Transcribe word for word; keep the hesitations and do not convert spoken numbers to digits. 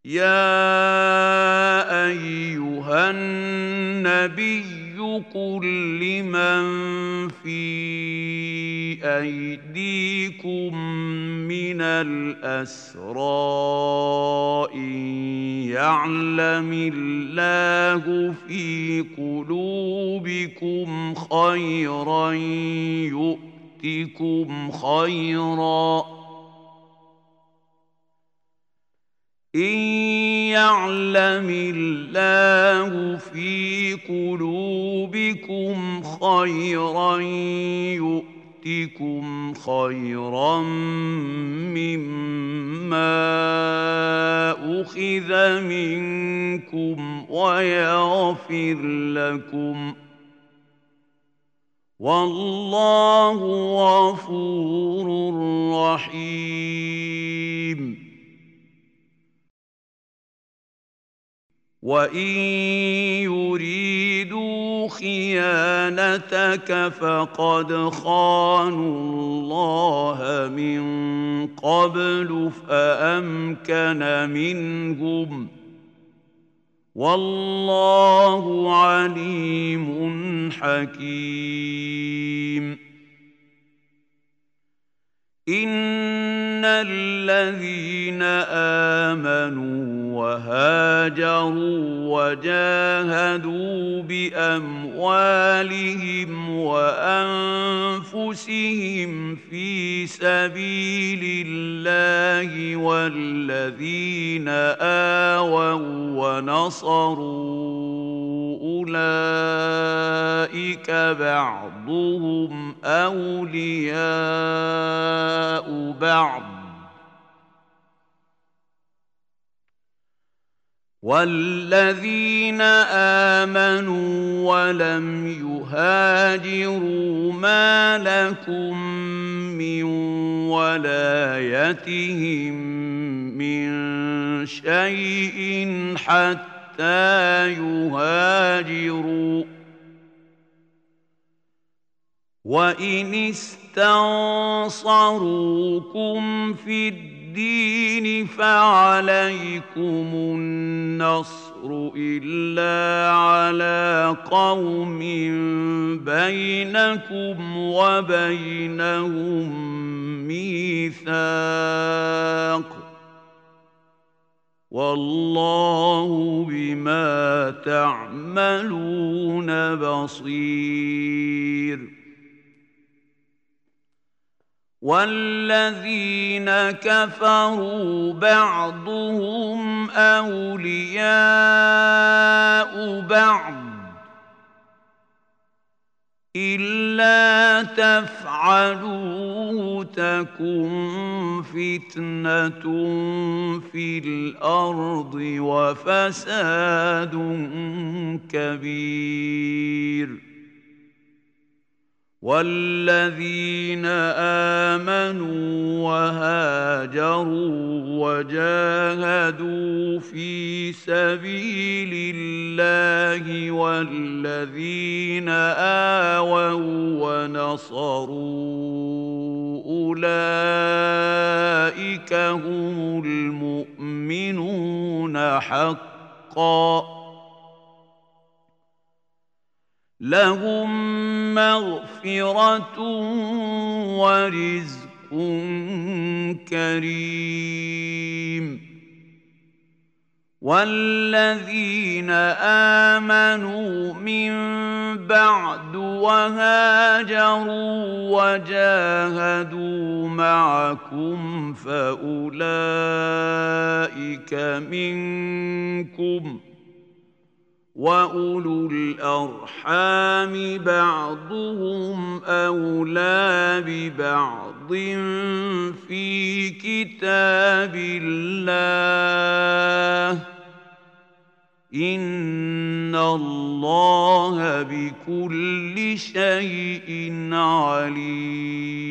يا أيها النبي قل لمن في أيديكم من الأسرى إن يعلم الله في قلوبكم خيرا يؤتكم خيرا إن يعلم الله في قلوبكم خيرا يؤتكم خيرا مما أخذ منكم ويغفر لكم والله غفور رحيم. وإن يريدوا خيانتك فقد خانوا الله من قبل فأمكن منهم والله عليم حكيم. إن الذين آمنوا وهاجروا وجاهدوا بأموالهم وأنفسهم في سبيل الله والذين آووا ونصروا أولئك بعضهم أولياء بعض والذين آمنوا ولم يهاجروا ما لكم من ولايتهم من شيء حتى يهاجروا وإن استنصروكم في الدين فعليكم النصر إلا على قوم بينكم وبينهم ميثاق والله بما تعملون بصير. والذين كفروا بعضهم أولياء بعض إلا تفعلوه تكن فتنة في الأرض وفساد كبير. والذين آمنوا وهاجروا وجاهدوا في سبيل الله والذين آووا ونصروا أولئك هم المؤمنون حقا لهم مغفرة ورزق كريم. والذين آمنوا من بعد وهاجروا وجاهدوا معكم فأولئك منكم وأولو الأرحام بعضهم أولى ببعض في كتاب الله إن الله بكل شيء عليم.